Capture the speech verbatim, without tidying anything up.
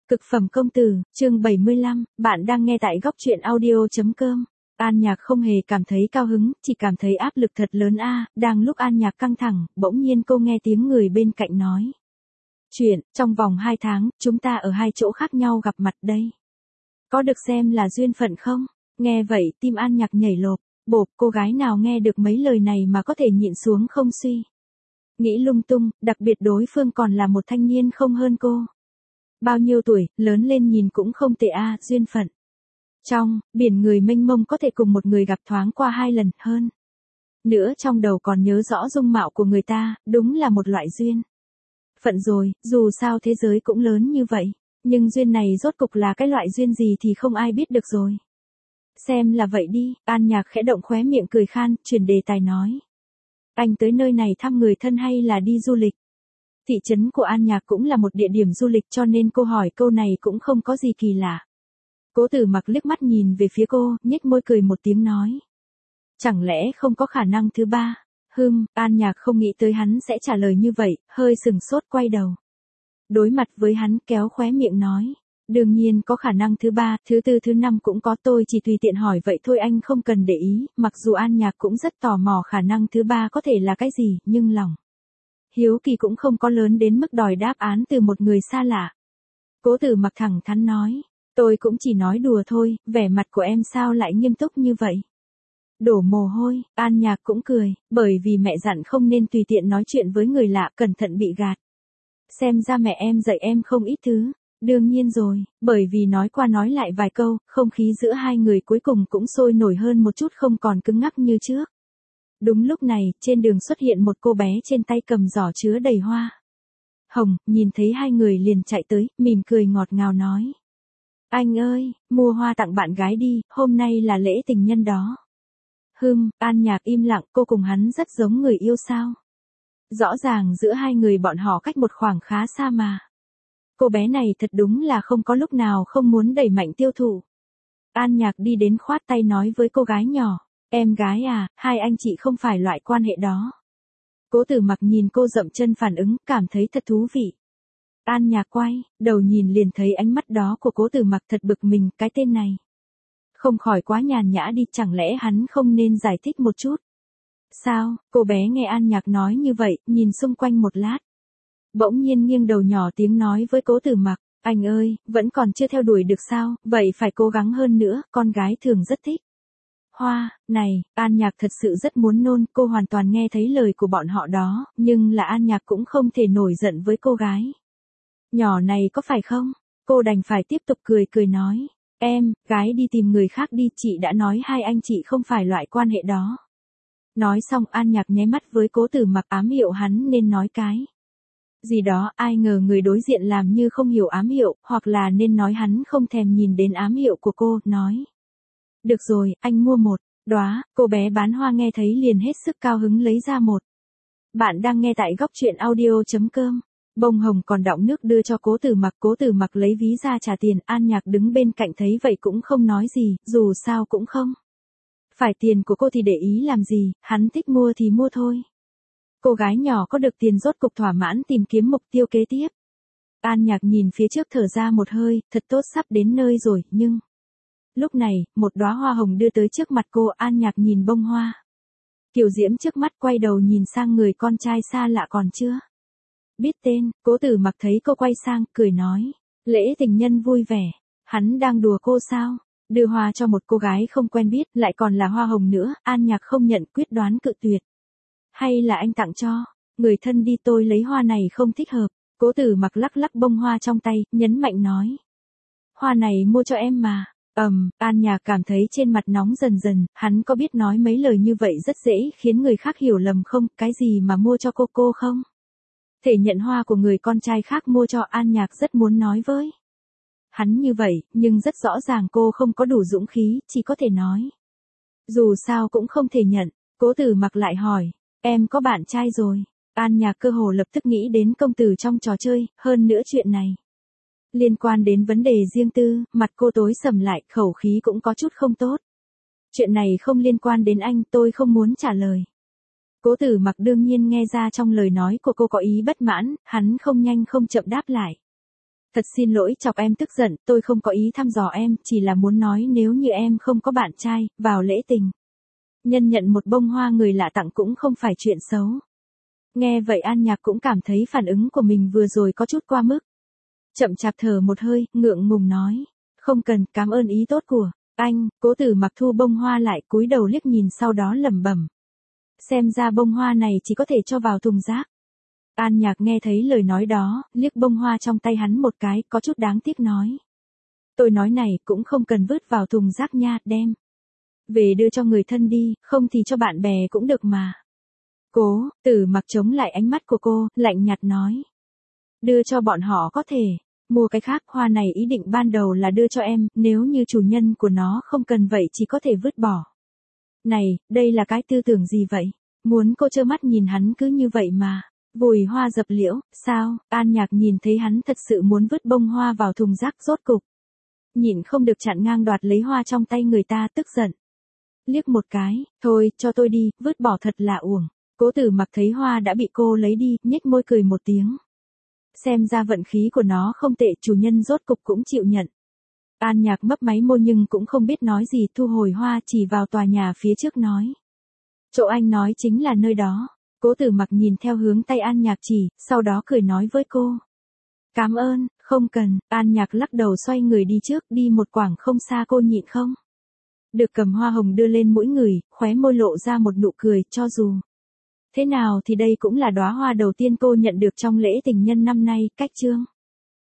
Cực phẩm công tử, chương bảy mươi lăm, bạn đang nghe tại góc truyện audio.com. An Nhạc không hề cảm thấy cao hứng, chỉ cảm thấy áp lực thật lớn a. Đang lúc An Nhạc căng thẳng, bỗng nhiên cô nghe tiếng người bên cạnh nói. Chuyện, trong vòng hai tháng, chúng ta ở hai chỗ khác nhau gặp mặt đây. Có được xem là duyên phận không? Nghe vậy, tim An Nhạc nhảy lộp, bộp, cô gái nào nghe được mấy lời này mà có thể nhịn xuống không suy. Nghĩ lung tung, đặc biệt đối phương còn là một thanh niên không hơn cô. Bao nhiêu tuổi, lớn lên nhìn cũng không tệ a, duyên phận. Trong, biển người mênh mông có thể cùng một người gặp thoáng qua hai lần, hơn. Nữa trong đầu còn nhớ rõ dung mạo của người ta, đúng là một loại duyên. Phận rồi, dù sao thế giới cũng lớn như vậy, nhưng duyên này rốt cục là cái loại duyên gì thì không ai biết được rồi. Xem là vậy đi, An Nhạc khẽ động khóe miệng cười khan, chuyển đề tài nói. Anh tới nơi này thăm người thân hay là đi du lịch? Thị trấn của An Nhạc cũng là một địa điểm du lịch cho nên cô hỏi câu này cũng không có gì kỳ lạ. Cố Tử Mặc liếc mắt nhìn về phía cô, nhếch môi cười một tiếng nói. Chẳng lẽ không có khả năng thứ ba? Hừm, An Nhạc không nghĩ tới hắn sẽ trả lời như vậy, hơi sừng sốt quay đầu. Đối mặt với hắn kéo khóe miệng nói. Đương nhiên có khả năng thứ ba, thứ tư thứ năm cũng có, tôi chỉ tùy tiện hỏi vậy thôi, anh không cần để ý, mặc dù An Nhạc cũng rất tò mò khả năng thứ ba có thể là cái gì, nhưng lòng hiếu kỳ cũng không có lớn đến mức đòi đáp án từ một người xa lạ. Cố Tử Mặc thẳng thắn nói, tôi cũng chỉ nói đùa thôi, vẻ mặt của em sao lại nghiêm túc như vậy? Đổ mồ hôi, An Nhạc cũng cười, bởi vì mẹ dặn không nên tùy tiện nói chuyện với người lạ, cẩn thận bị gạt. Xem ra mẹ em dạy em không ít thứ. Đương nhiên rồi, bởi vì nói qua nói lại vài câu, không khí giữa hai người cuối cùng cũng sôi nổi hơn một chút, không còn cứng ngắc như trước. Đúng lúc này, trên đường xuất hiện một cô bé trên tay cầm giỏ chứa đầy hoa hồng, nhìn thấy hai người liền chạy tới, mỉm cười ngọt ngào nói. Anh ơi, mua hoa tặng bạn gái đi, hôm nay là lễ tình nhân đó. Hừm, An Nhạc im lặng, cô cùng hắn rất giống người yêu sao? Rõ ràng giữa hai người bọn họ cách một khoảng khá xa mà. Cô bé này thật đúng là không có lúc nào không muốn đẩy mạnh tiêu thụ. An Nhạc đi đến khoát tay nói với cô gái nhỏ. Em gái à, hai anh chị không phải loại quan hệ đó. Cố Tử Mặc nhìn cô dậm chân phản ứng, cảm thấy thật thú vị. An Nhạc quay, đầu nhìn liền thấy ánh mắt đó của Cố Tử Mặc, thật bực mình, cái tên này. Không khỏi quá nhàn nhã đi, chẳng lẽ hắn không nên giải thích một chút? Sao, cô bé nghe An Nhạc nói như vậy, nhìn xung quanh một lát. Bỗng nhiên nghiêng đầu nhỏ tiếng nói với Cố Tử Mặc, anh ơi, vẫn còn chưa theo đuổi được sao, vậy phải cố gắng hơn nữa, con gái thường rất thích. Hoa, này, An Nhạc thật sự rất muốn nôn, cô hoàn toàn nghe thấy lời của bọn họ đó, nhưng là An Nhạc cũng không thể nổi giận với cô gái nhỏ này, có phải không? Cô đành phải tiếp tục cười cười nói, em, gái đi tìm người khác đi, chị đã nói hai anh chị không phải loại quan hệ đó. Nói xong An Nhạc nháy mắt với Cố Tử Mặc, ám hiệu hắn nên nói cái gì đó, ai ngờ người đối diện làm như không hiểu ám hiệu, hoặc là nên nói hắn không thèm nhìn đến ám hiệu của cô, nói. Được rồi, anh mua một đóa. Cô bé bán hoa nghe thấy liền hết sức cao hứng lấy ra một. Bạn đang nghe tại góc truyện audio.com. Bông hồng còn đọng nước đưa cho Cố Tử Mặc, Cố Tử Mặc lấy ví ra trả tiền, An Nhạc đứng bên cạnh thấy vậy cũng không nói gì, dù sao cũng không phải tiền của cô thì để ý làm gì, hắn thích mua thì mua thôi. Cô gái nhỏ có được tiền rốt cục thỏa mãn tìm kiếm mục tiêu kế tiếp. An Nhạc nhìn phía trước thở ra một hơi, thật tốt, sắp đến nơi rồi, nhưng. Lúc này, một đóa hoa hồng đưa tới trước mặt cô, An Nhạc nhìn bông hoa kiều diễm trước mắt, quay đầu nhìn sang người con trai xa lạ còn chưa biết tên. Cố Tử Mặc thấy cô quay sang, cười nói. Lễ tình nhân vui vẻ. Hắn đang đùa cô sao? Đưa hoa cho một cô gái không quen biết, lại còn là hoa hồng nữa, An Nhạc không nhận, quyết đoán cự tuyệt. Hay là anh tặng cho người thân đi, tôi lấy hoa này không thích hợp. Cố Tử Mặc lắc lắc bông hoa trong tay, nhấn mạnh nói. Hoa này mua cho em mà. Ầm, um, An Nhạc cảm thấy trên mặt nóng dần dần, hắn có biết nói mấy lời như vậy rất dễ khiến người khác hiểu lầm không, cái gì mà mua cho cô cô không? Thể nhận hoa của người con trai khác mua cho, An Nhạc rất muốn nói với hắn như vậy, nhưng rất rõ ràng cô không có đủ dũng khí, chỉ có thể nói. Dù sao cũng không thể nhận. Cố Tử Mặc lại hỏi, em có bạn trai rồi? An Nhạc cơ hồ lập tức nghĩ đến công tử trong trò chơi, hơn nữa chuyện này liên quan đến vấn đề riêng tư, mặt cô tối sầm lại, khẩu khí cũng có chút không tốt. Chuyện này không liên quan đến anh, tôi không muốn trả lời. Cố Tử Mặc đương nhiên nghe ra trong lời nói của cô có ý bất mãn, hắn không nhanh không chậm đáp lại. Thật xin lỗi chọc em tức giận, tôi không có ý thăm dò em, chỉ là muốn nói nếu như em không có bạn trai, vào lễ tình. Nhân nhận một bông hoa người lạ tặng cũng không phải chuyện xấu. Nghe vậy An Nhạc cũng cảm thấy phản ứng của mình vừa rồi có chút qua mức. Chậm chạp thở một hơi, ngượng ngùng nói. Không cần, cảm ơn ý tốt của anh. Cố Tử Mặc thu bông hoa lại, cúi đầu liếc nhìn sau đó lẩm bẩm. Xem ra bông hoa này chỉ có thể cho vào thùng rác. An Nhạc nghe thấy lời nói đó, liếc bông hoa trong tay hắn một cái, có chút đáng tiếc nói. Tôi nói này cũng không cần vứt vào thùng rác nha, đem về đưa cho người thân đi, không thì cho bạn bè cũng được mà. Cố Tử Mặc chống lại ánh mắt của cô, lạnh nhạt nói. Đưa cho bọn họ có thể, mua cái khác, hoa này ý định ban đầu là đưa cho em, nếu như chủ nhân của nó không cần vậy chỉ có thể vứt bỏ. Này, đây là cái tư tưởng gì vậy? Muốn cô trơ mắt nhìn hắn cứ như vậy mà. Vùi hoa dập liễu, sao? An Nhạc nhìn thấy hắn thật sự muốn vứt bông hoa vào thùng rác rốt cục. Nhìn không được chặn ngang đoạt lấy hoa trong tay người ta, tức giận. Liếc một cái, thôi, cho tôi đi, vứt bỏ thật là uổng. Cố Tử Mặc thấy hoa đã bị cô lấy đi, nhếch môi cười một tiếng. Xem ra vận khí của nó không tệ, chủ nhân rốt cục cũng chịu nhận. An Nhạc mấp máy môi nhưng cũng không biết nói gì, thu hồi hoa chỉ vào tòa nhà phía trước nói. Chỗ anh nói chính là nơi đó. Cố Tử Mặc nhìn theo hướng tay An Nhạc chỉ, sau đó cười nói với cô. Cảm ơn, không cần. An Nhạc lắc đầu xoay người đi trước, đi một quãng không xa cô nhịn không được cầm hoa hồng đưa lên mũi người, khóe môi lộ ra một nụ cười, cho dù thế nào thì đây cũng là đóa hoa đầu tiên cô nhận được trong lễ tình nhân năm nay, cách chương.